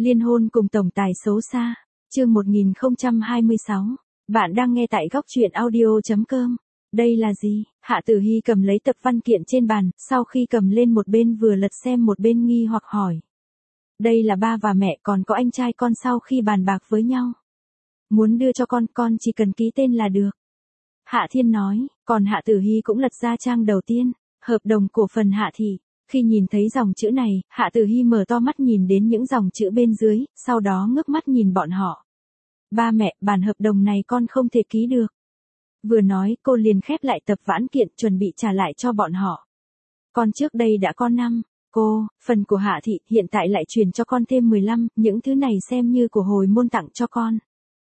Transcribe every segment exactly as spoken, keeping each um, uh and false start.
Liên hôn cùng tổng tài xấu xa, chương một nghìn không trăm hai mươi sáu. Bạn đang nghe tại góc truyện audio chấm com. Đây là gì? Hạ Tử Hy cầm lấy tập văn kiện trên bàn, sau khi cầm lên một bên vừa lật xem một bên nghi hoặc hỏi. Đây là ba và mẹ còn có anh trai con sau khi bàn bạc với nhau. Muốn đưa cho con, con chỉ cần ký tên là được. Hạ Thiên nói, còn Hạ Tử Hy cũng lật ra trang đầu tiên, hợp đồng cổ phần Hạ Thị. Khi nhìn thấy dòng chữ này, Hạ Tử Hy mở to mắt nhìn đến những dòng chữ bên dưới, sau đó ngước mắt nhìn bọn họ. Ba mẹ, bản hợp đồng này con không thể ký được. Vừa nói cô liền khép lại tập vãn kiện chuẩn bị trả lại cho bọn họ. Con trước đây đã có năm, cô, phần của Hạ Thị hiện tại lại chuyển cho con thêm mười lăm, những thứ này xem như của hồi môn tặng cho con.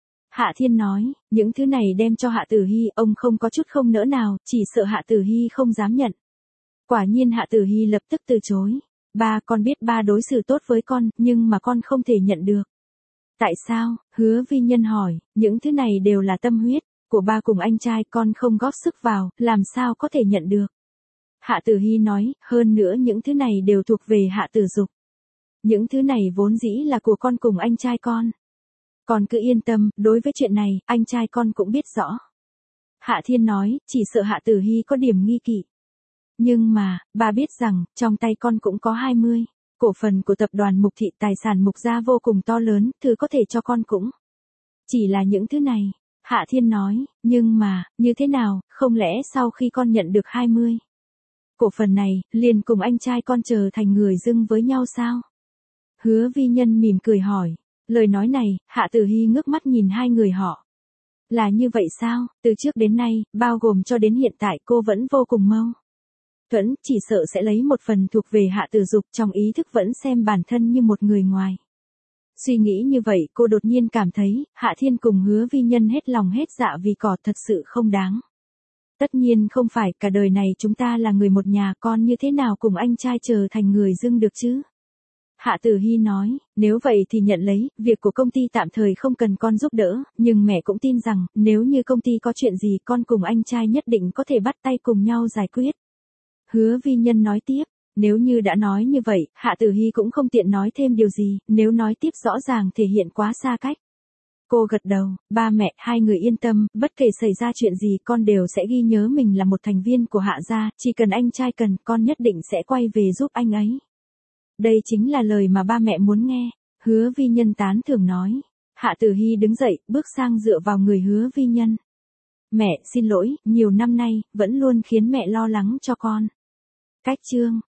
Hạ Thiên nói, những thứ này đem cho Hạ Tử Hy, ông không có chút không nỡ nào, chỉ sợ Hạ Tử Hy không dám nhận. Quả nhiên Hạ Tử Hy lập tức từ chối. Ba, con biết ba đối xử tốt với con, nhưng mà con không thể nhận được. Tại sao? Hứa Vi Nhân hỏi, những thứ này đều là tâm huyết của ba cùng anh trai, con không góp sức vào, làm sao có thể nhận được. Hạ Tử Hy nói, hơn nữa những thứ này đều thuộc về Hạ Tử Dục. Những thứ này vốn dĩ là của con cùng anh trai con. Con cứ yên tâm, đối với chuyện này, anh trai con cũng biết rõ. Hạ Thiên nói, chỉ sợ Hạ Tử Hy có điểm nghi kỵ. Nhưng mà, bà biết rằng, trong tay con cũng có hai mươi. Cổ phần của tập đoàn Mục Thị, tài sản Mục gia vô cùng to lớn, thứ có thể cho con cũng. Chỉ là những thứ này. Hạ Thiên nói, nhưng mà, như thế nào, không lẽ sau khi con nhận được hai mươi. Cổ phần này, liền cùng anh trai con trở thành người dưng với nhau sao? Hứa Vi Nhân mỉm cười hỏi. Lời nói này, Hạ Tử Hy ngước mắt nhìn hai người họ. Là như vậy sao? Từ trước đến nay, bao gồm cho đến hiện tại cô vẫn vô cùng mâu thuẫn, chỉ sợ sẽ lấy một phần thuộc về Hạ Tử Dục, trong ý thức vẫn xem bản thân như một người ngoài. Suy nghĩ như vậy cô đột nhiên cảm thấy, Hạ Thiên cùng Hứa Vi Nhân hết lòng hết dạ vì cỏ thật sự không đáng. Tất nhiên không phải, cả đời này chúng ta là người một nhà, con như thế nào cùng anh trai trở thành người dưng được chứ? Hạ Tử Hy nói, nếu vậy thì nhận lấy, việc của công ty tạm thời không cần con giúp đỡ, nhưng mẹ cũng tin rằng, nếu như công ty có chuyện gì con cùng anh trai nhất định có thể bắt tay cùng nhau giải quyết. Hứa Vi Nhân nói tiếp, nếu như đã nói như vậy, Hạ Tử Hy cũng không tiện nói thêm điều gì, nếu nói tiếp rõ ràng thể hiện quá xa cách. Cô gật đầu, ba mẹ, hai người yên tâm, bất kể xảy ra chuyện gì con đều sẽ ghi nhớ mình là một thành viên của Hạ gia, chỉ cần anh trai cần, con nhất định sẽ quay về giúp anh ấy. Đây chính là lời mà ba mẹ muốn nghe. Hứa Vi Nhân tán thưởng nói. Hạ Tử Hy đứng dậy, bước sang dựa vào người Hứa Vi Nhân. Mẹ, xin lỗi, nhiều năm nay, vẫn luôn khiến mẹ lo lắng cho con. Cách chương.